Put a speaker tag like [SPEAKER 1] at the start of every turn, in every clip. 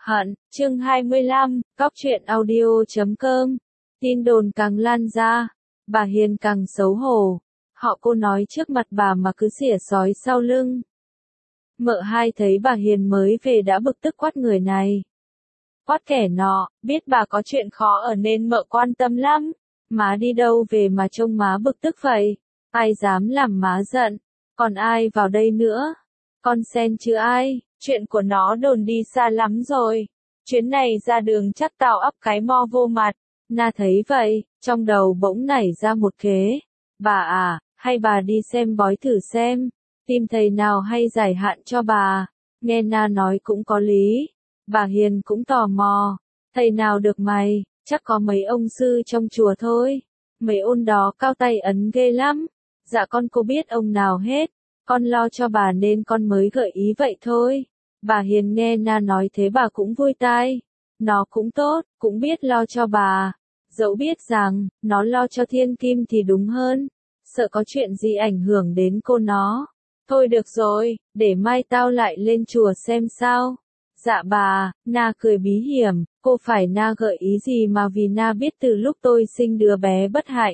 [SPEAKER 1] Hận, chương 25, Cóc truyện audio.com. Tin đồn càng lan ra, bà Hiền càng xấu hổ. Họ cô nói trước mặt bà mà cứ xỉa xói sau lưng. Mợ hai thấy bà Hiền mới về đã bực tức quát người này. Quát kẻ nọ, biết bà có chuyện khó ở nên mợ quan tâm lắm. Má đi đâu về mà trông má bực tức vậy? Ai dám làm má giận? Còn ai vào đây nữa? Con sen chứ ai? Chuyện của nó đồn đi xa lắm rồi. Chuyến này ra đường chắc tao ắp cái mo vô mặt. Na thấy vậy, trong đầu bỗng nảy ra một kế. Bà à, hay bà đi xem bói thử xem. Tìm thầy nào hay giải hạn cho bà. Nghe Na nói cũng có lý. Bà Hiền cũng tò mò. Thầy nào được mày, chắc có mấy ông sư trong chùa thôi. Mấy ôn đó cao tay ấn ghê lắm. Dạ con cô biết ông nào hết. Con lo cho bà nên con mới gợi ý vậy thôi. Bà Hiền nghe Na nói thế bà cũng vui tai. Nó cũng tốt, cũng biết lo cho bà. Dẫu biết rằng, nó lo cho Thiên Kim thì đúng hơn. Sợ có chuyện gì ảnh hưởng đến cô nó. Thôi được rồi, để mai tao lại lên chùa xem sao. Dạ bà, Na cười bí hiểm, cô phải Na gợi ý gì mà vì Na biết từ lúc tôi sinh đứa bé bất hạnh.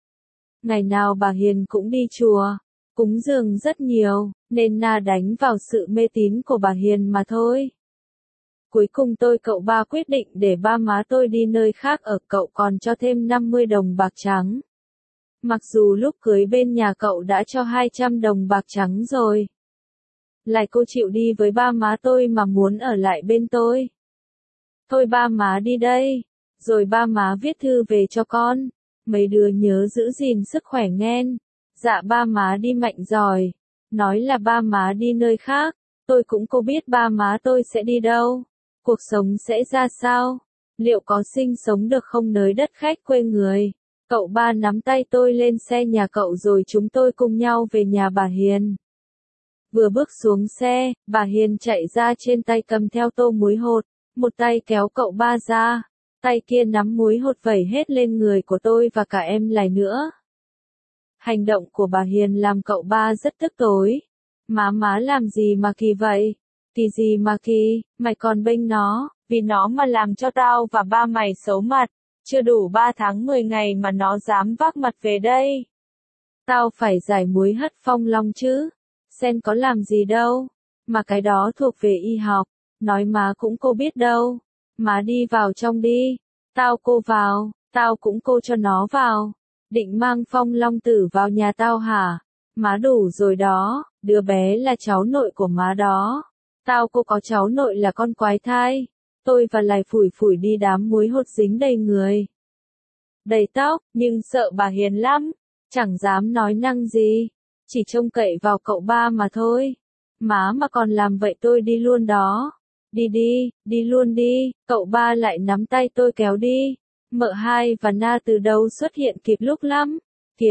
[SPEAKER 1] Ngày nào bà Hiền cũng đi chùa, cúng dường rất nhiều, nên Na đánh vào sự mê tín của bà Hiền mà thôi. Cuối cùng cậu ba quyết định để ba má tôi đi nơi khác ở, cậu còn cho thêm 50 đồng bạc trắng. Mặc dù lúc cưới bên nhà cậu đã cho 200 đồng bạc trắng rồi. Lại cô chịu đi với ba má tôi mà muốn ở lại bên tôi. Thôi ba má đi đây, rồi ba má viết thư về cho con. Mấy đứa nhớ giữ gìn sức khỏe nghen. Dạ ba má đi mạnh giỏi. Nói là ba má đi nơi khác, tôi cũng cô biết ba má tôi sẽ đi đâu. Cuộc sống sẽ ra sao? Liệu có sinh sống được không nơi đất khách quê người? Cậu ba nắm tay tôi lên xe nhà cậu rồi chúng tôi cùng nhau về nhà bà Hiền. Vừa bước xuống xe, bà Hiền chạy ra trên tay cầm theo tô muối hột, một tay kéo cậu ba ra, tay kia nắm muối hột vẩy hết lên người của tôi và cả em Lài nữa. Hành động của bà Hiền làm cậu ba rất tức tối. Má làm gì mà kỳ vậy? Kỳ gì mà kỳ, mày còn bênh nó, vì nó mà làm cho tao và ba mày xấu mặt. Chưa đủ 3 tháng 10 ngày mà nó dám vác mặt về đây. Tao phải giải muối hất phong long chứ. Sen có làm gì đâu. Mà cái đó thuộc về y học. Nói má cũng cô biết đâu. Má đi vào trong đi. Tao cô vào, tao cũng cô cho nó vào. Định mang phong long tử vào nhà tao hả? Má đủ rồi đó, đứa bé là cháu nội của má đó. Tao cô có cháu nội là con quái thai. Tôi và Lài phủi phủi đi đám muối hột dính đầy người. Đầy tóc, nhưng sợ bà Hiền lắm. Chẳng dám nói năng gì. Chỉ trông cậy vào cậu ba mà thôi. Má mà còn làm vậy tôi đi luôn đó. Đi đi, đi luôn đi. Cậu ba lại nắm tay tôi kéo đi. Mợ hai và Na từ đâu xuất hiện kịp lúc lắm. Kìa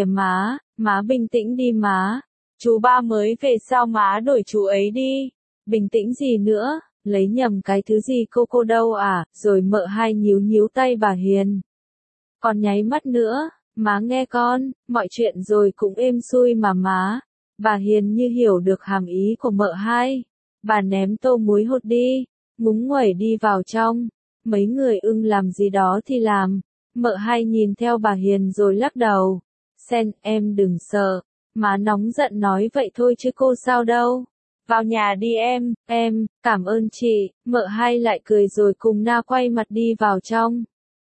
[SPEAKER 1] má bình tĩnh đi má. Chú ba mới về sao má đổi chú ấy đi. Bình tĩnh gì nữa, lấy nhầm cái thứ gì cô đâu à, rồi mợ hai nhíu tay bà Hiền. Còn nháy mắt nữa, má nghe con, mọi chuyện rồi cũng êm xuôi mà má. Bà Hiền như hiểu được hàm ý của mợ hai. Bà ném tô muối hột đi, ngúng nguẩy đi vào trong. Mấy người ưng làm gì đó thì làm. Mợ hai nhìn theo bà Hiền rồi lắc đầu. Sen, em đừng sợ. Má nóng giận nói vậy thôi chứ cô sao đâu. Vào nhà đi em, cảm ơn chị. Mợ hai lại cười rồi cùng Na quay mặt đi vào trong.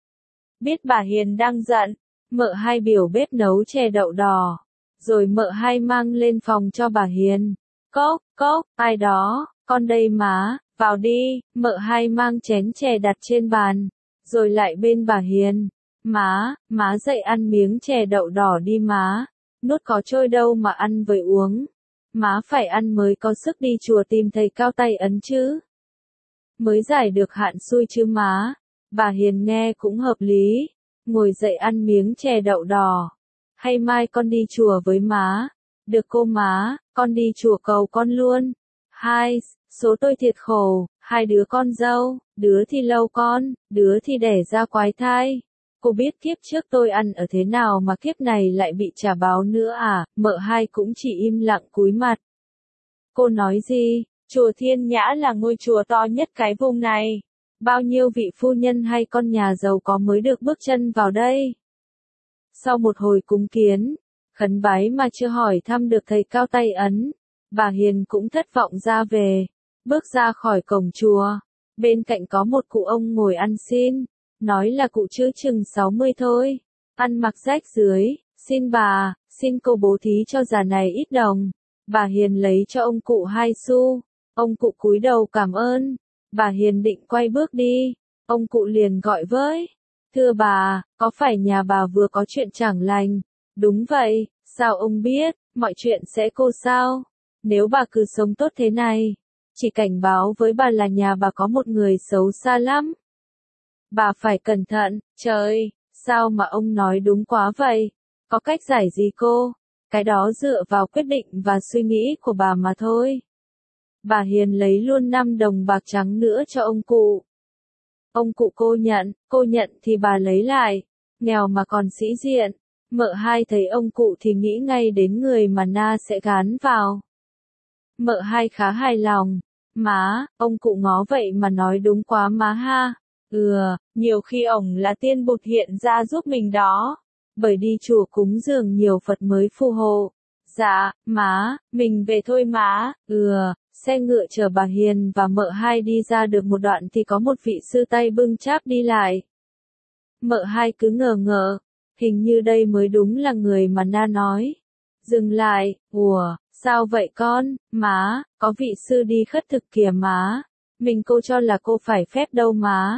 [SPEAKER 1] Biết bà Hiền đang giận, mợ hai biểu bếp nấu chè đậu đỏ. Rồi mợ hai mang lên phòng cho bà Hiền. Cốc, ai đó, con đây má, vào đi. Mợ hai mang chén chè đặt trên bàn, rồi lại bên bà Hiền. Má dậy ăn miếng chè đậu đỏ đi má. Nuốt có trôi đâu mà ăn với uống. Má phải ăn mới có sức đi chùa tìm thầy cao tay ấn chứ. Mới giải được hạn xui chứ má. Bà Hiền nghe cũng hợp lý. Ngồi dậy ăn miếng chè đậu đỏ. Hay mai con đi chùa với má. Được cô má, con đi chùa cầu con luôn. Số tôi thiệt khổ, 2 đứa con dâu, đứa thì lâu con, đứa thì đẻ ra quái thai. Cô biết kiếp trước tôi ăn ở thế nào mà kiếp này lại bị trả báo nữa à? Mợ hai cũng chỉ im lặng cúi mặt. Cô nói gì? Chùa Thiên Nhã là ngôi chùa to nhất cái vùng này. Bao nhiêu vị phu nhân hay con nhà giàu có mới được bước chân vào đây. Sau một hồi cúng kiến, khấn bái mà chưa hỏi thăm được thầy cao tay ấn, bà Hiền cũng thất vọng ra về, bước ra khỏi cổng chùa. Bên cạnh có một cụ ông ngồi ăn xin, nói là cụ chữ chừng 60 thôi, ăn mặc rách rưới, xin bà, xin cô bố thí cho già này ít đồng. Bà Hiền lấy cho ông cụ 2 xu, ông cụ cúi đầu cảm ơn, bà Hiền định quay bước đi, ông cụ liền gọi với, thưa bà, có phải nhà bà vừa có chuyện chẳng lành? Đúng vậy, sao ông biết, mọi chuyện sẽ cô sao? Nếu bà cứ sống tốt thế này, chỉ cảnh báo với bà là nhà bà có một người xấu xa lắm. Bà phải cẩn thận, trời, sao mà ông nói đúng quá vậy? Có cách giải gì cô? Cái đó dựa vào quyết định và suy nghĩ của bà mà thôi. Bà Hiền lấy luôn 5 đồng bạc trắng nữa cho ông cụ. Ông cụ cô nhận thì bà lấy lại, nghèo mà còn sĩ diện. Mợ hai thấy ông cụ thì nghĩ ngay đến người mà na sẽ gán vào. Mợ hai khá hài lòng, má, ông cụ ngó vậy mà nói đúng quá má ha. Nhiều khi ổng là tiên Bụt hiện ra giúp mình đó. Bởi đi chùa cúng dường nhiều Phật mới phù hộ. Dạ, má, mình về thôi má. Xe ngựa chở bà Hiền và mợ hai đi ra được một đoạn thì có một vị sư tay bưng cháp đi lại. Mợ hai cứ ngờ ngợ, hình như đây mới đúng là người mà na nói. Dừng lại, sao vậy con, má, có vị sư đi khất thực kìa má. Mình cô cho là cô phải phép đâu má.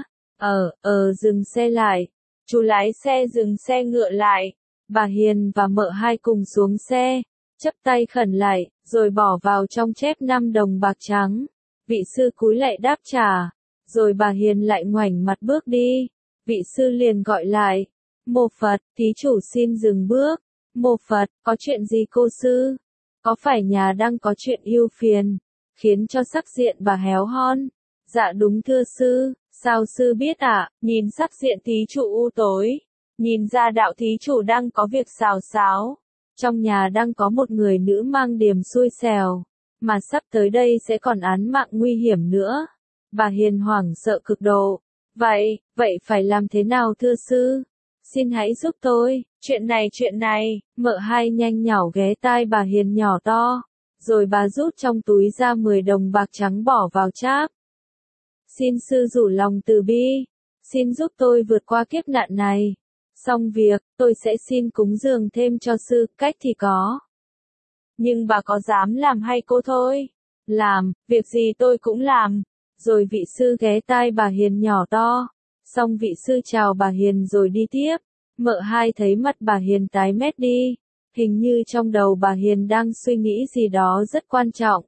[SPEAKER 1] Dừng xe lại. Chú lái xe dừng xe ngựa lại. Bà Hiền và mợ hai cùng xuống xe, chắp tay khẩn lại, rồi bỏ vào trong chép 5 đồng bạc trắng. Vị sư cúi lạy đáp trả, rồi bà Hiền lại ngoảnh mặt bước đi. Vị sư liền gọi lại, mô Phật, thí chủ xin dừng bước. Mô Phật, có chuyện gì cô sư? Có phải nhà đang có chuyện ưu phiền, khiến cho sắc diện bà héo hon? Dạ đúng thưa sư, sao sư biết ạ? Nhìn sắc diện thí chủ u tối, nhìn ra đạo thí chủ đang có việc xào xáo. Trong nhà đang có một người nữ mang điềm xui xẻo, mà sắp tới đây sẽ còn án mạng nguy hiểm nữa. Bà Hiền hoảng sợ cực độ. Vậy phải làm thế nào thưa sư? Xin hãy giúp tôi, chuyện này, mợ hai nhanh nhảu ghé tai bà Hiền nhỏ to, rồi bà rút trong túi ra 10 đồng bạc trắng bỏ vào cháp. Xin sư rủ lòng từ bi, xin giúp tôi vượt qua kiếp nạn này. Xong việc, tôi sẽ xin cúng dường thêm cho sư, cách thì có. Nhưng bà có dám làm hay cô thôi? Làm, việc gì tôi cũng làm. Rồi vị sư ghé tai bà Hiền nhỏ to. Xong vị sư chào bà Hiền rồi đi tiếp. Mợ hai thấy mặt bà Hiền tái mét đi. Hình như trong đầu bà Hiền đang suy nghĩ gì đó rất quan trọng.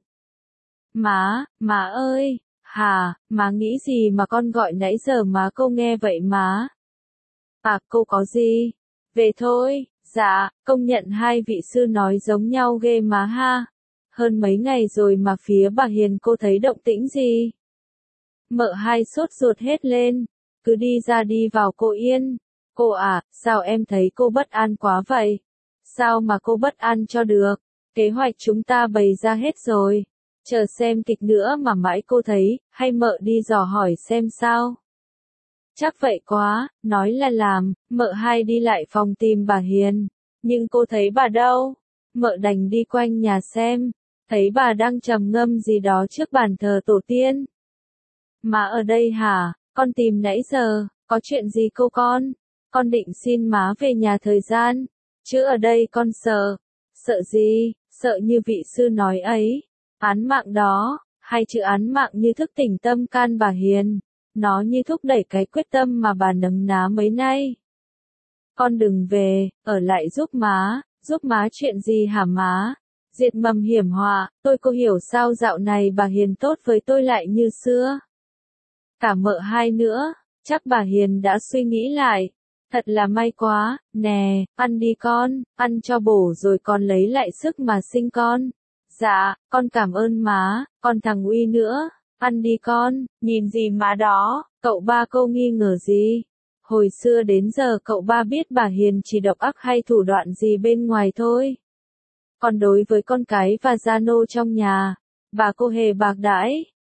[SPEAKER 1] Má ơi, má nghĩ gì mà con gọi nãy giờ má cô nghe vậy má? Cô có gì? Về thôi, dạ, công nhận hai vị sư nói giống nhau ghê má ha. Hơn mấy ngày rồi mà phía bà Hiền cô thấy động tĩnh gì? Mợ hai sốt ruột hết lên, cứ đi ra đi vào cô yên. Cô sao em thấy cô bất an quá vậy? Sao mà cô bất an cho được? Kế hoạch chúng ta bày ra hết rồi. Chờ xem kịch nữa mà mãi cô thấy, hay mợ đi dò hỏi xem sao? Chắc vậy quá, nói là làm, mợ hai đi lại phòng tìm bà Hiền. Nhưng cô thấy bà đâu? Mợ đành đi quanh nhà xem, thấy bà đang trầm ngâm gì đó trước bàn thờ tổ tiên. Má ở đây hả? Con tìm nãy giờ, có chuyện gì cô con? Con định xin má về nhà thời gian, chứ ở đây con sợ. Sợ gì? Sợ như vị sư nói ấy. Án mạng đó, hay chữ án mạng như thức tỉnh tâm can bà Hiền. Nó như thúc đẩy cái quyết tâm mà bà nấm ná mấy nay. Con đừng về, ở lại giúp má chuyện gì hả má? Diệt mầm hiểm họa, tôi cô hiểu sao dạo này bà Hiền tốt với tôi lại như xưa. Cả mợ hai nữa, chắc bà Hiền đã suy nghĩ lại. Thật là may quá, nè, ăn đi con, ăn cho bổ rồi con lấy lại sức mà sinh con. Dạ, con cảm ơn má, con thằng Uy nữa. Ăn đi con, nhìn gì má đó, cậu ba cô nghi ngờ gì? Hồi xưa đến giờ cậu ba biết bà Hiền chỉ độc ác hay thủ đoạn gì bên ngoài thôi. Còn đối với con cái và gia nô trong nhà, bà cô hề bạc đãi.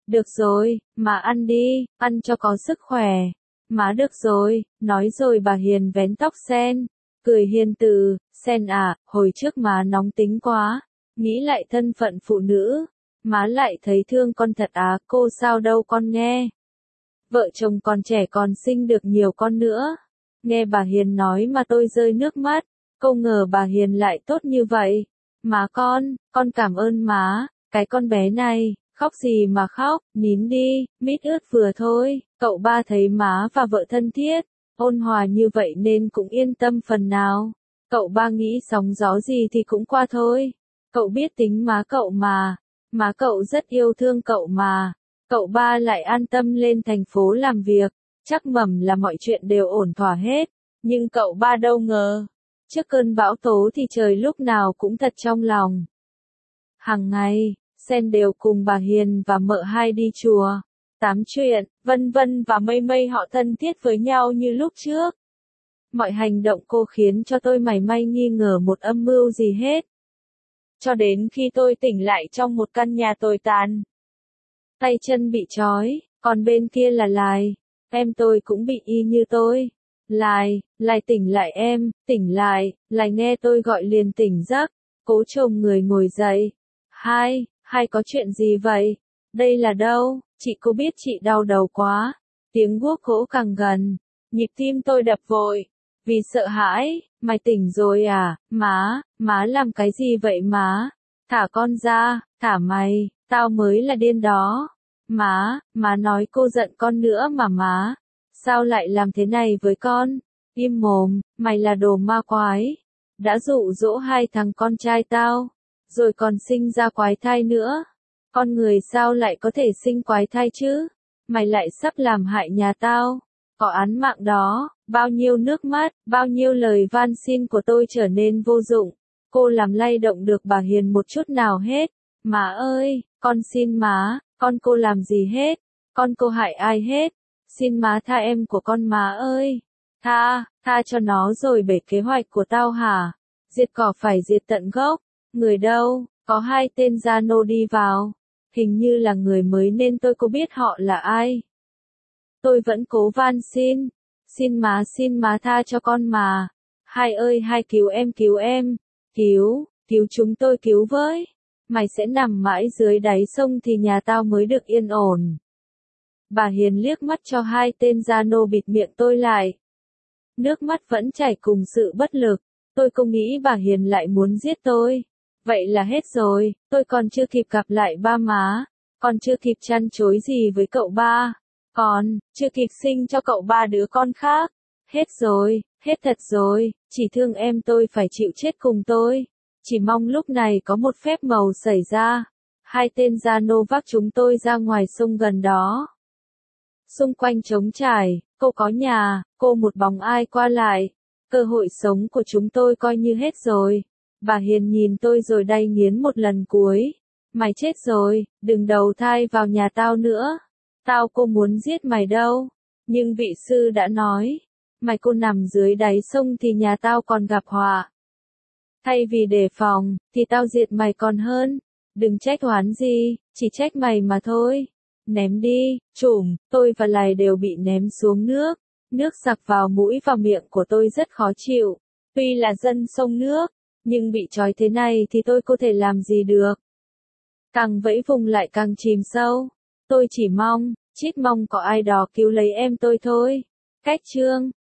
[SPEAKER 1] Được rồi, má ăn đi, ăn cho có sức khỏe. Má được rồi, nói rồi bà Hiền vén tóc Sen, cười hiền từ, Sen à, hồi trước má nóng tính quá, nghĩ lại thân phận phụ nữ, má lại thấy thương con thật á, cô sao đâu con nghe. Vợ chồng còn trẻ còn sinh được nhiều con nữa. Nghe bà Hiền nói mà tôi rơi nước mắt, không ngờ bà Hiền lại tốt như vậy. Má con cảm ơn má, cái con bé này, khóc gì mà khóc, nín đi, mít ướt vừa thôi. Cậu ba thấy má và vợ thân thiết, ôn hòa như vậy nên cũng yên tâm phần nào. Cậu ba nghĩ sóng gió gì thì cũng qua thôi. Cậu biết tính má cậu mà. Má cậu rất yêu thương cậu mà. Cậu ba lại an tâm lên thành phố làm việc. Chắc mẩm là mọi chuyện đều ổn thỏa hết. Nhưng cậu ba đâu ngờ. Trước cơn bão tố thì trời lúc nào cũng thật trong lòng. Hàng ngày, Sen đều cùng bà Hiền và mợ hai đi chùa, tám chuyện, Vân Vân và Mây Mây họ thân thiết với nhau như lúc trước. Mọi hành động cô khiến cho tôi mảy may nghi ngờ một âm mưu gì hết. Cho đến khi tôi tỉnh lại trong một căn nhà tồi tàn. Tay chân bị trói, còn bên kia là Lai. Em tôi cũng bị y như tôi. Lai tỉnh lại em, tỉnh lại, Lai nghe tôi gọi liền tỉnh giấc, cố chồm người ngồi dậy. Hai có chuyện gì vậy? Đây là đâu? Chị cô biết chị đau đầu quá. Tiếng guốc gỗ càng gần, nhịp tim tôi đập vội, vì sợ hãi. Mày tỉnh rồi à? Má làm cái gì vậy má? Thả con ra, thả mày, tao mới là điên đó. Má nói cô giận con nữa mà má. Sao lại làm thế này với con? Im mồm, mày là đồ ma quái. Đã dụ dỗ hai thằng con trai tao, rồi còn sinh ra quái thai nữa. Con người sao lại có thể sinh quái thai chứ? Mày lại sắp làm hại nhà tao. Có án mạng đó, bao nhiêu nước mắt, bao nhiêu lời van xin của tôi trở nên vô dụng. Cô làm lay động được bà Hiền một chút nào hết. Má ơi, con xin má, con cô làm gì hết? Con cô hại ai hết? Xin má tha em của con má ơi. Tha cho nó rồi bể kế hoạch của tao hả? Diệt cỏ phải diệt tận gốc. Người đâu? Có hai tên gia nô đi vào. Hình như là người mới nên tôi có biết họ là ai. Tôi vẫn cố van xin. Xin má tha cho con mà. Hai ơi hai cứu em cứu em. Cứu chúng tôi cứu với. Mày sẽ nằm mãi dưới đáy sông thì nhà tao mới được yên ổn. Bà Hiền liếc mắt cho hai tên gia nô bịt miệng tôi lại. Nước mắt vẫn chảy cùng sự bất lực. Tôi không nghĩ bà Hiền lại muốn giết tôi. Vậy là hết rồi, tôi còn chưa kịp gặp lại ba má. Còn chưa kịp chăn chối gì với cậu ba. Còn chưa kịp sinh cho cậu ba đứa con khác. Hết rồi, hết thật rồi, chỉ thương em tôi phải chịu chết cùng tôi. Chỉ mong lúc này có một phép màu xảy ra. Hai tên gia nô vác chúng tôi ra ngoài sông gần đó. Xung quanh trống trải, cô có nhà, cô một bóng ai qua lại. Cơ hội sống của chúng tôi coi như hết rồi. Bà Hiền nhìn tôi rồi đay nghiến một lần cuối. Mày chết rồi, đừng đầu thai vào nhà tao nữa. Tao cô muốn giết mày đâu. Nhưng vị sư đã nói, mày cô nằm dưới đáy sông thì nhà tao còn gặp họa. Thay vì đề phòng, thì tao diệt mày còn hơn. Đừng trách oán gì, chỉ trách mày mà thôi. Ném đi, tôi và Lài đều bị ném xuống nước. Nước sặc vào mũi và miệng của tôi rất khó chịu. Tuy là dân sông nước, nhưng bị trói thế này thì tôi có thể làm gì được. Càng vẫy vùng lại càng chìm sâu. Tôi chỉ mong có ai đó cứu lấy em tôi thôi. Cách chương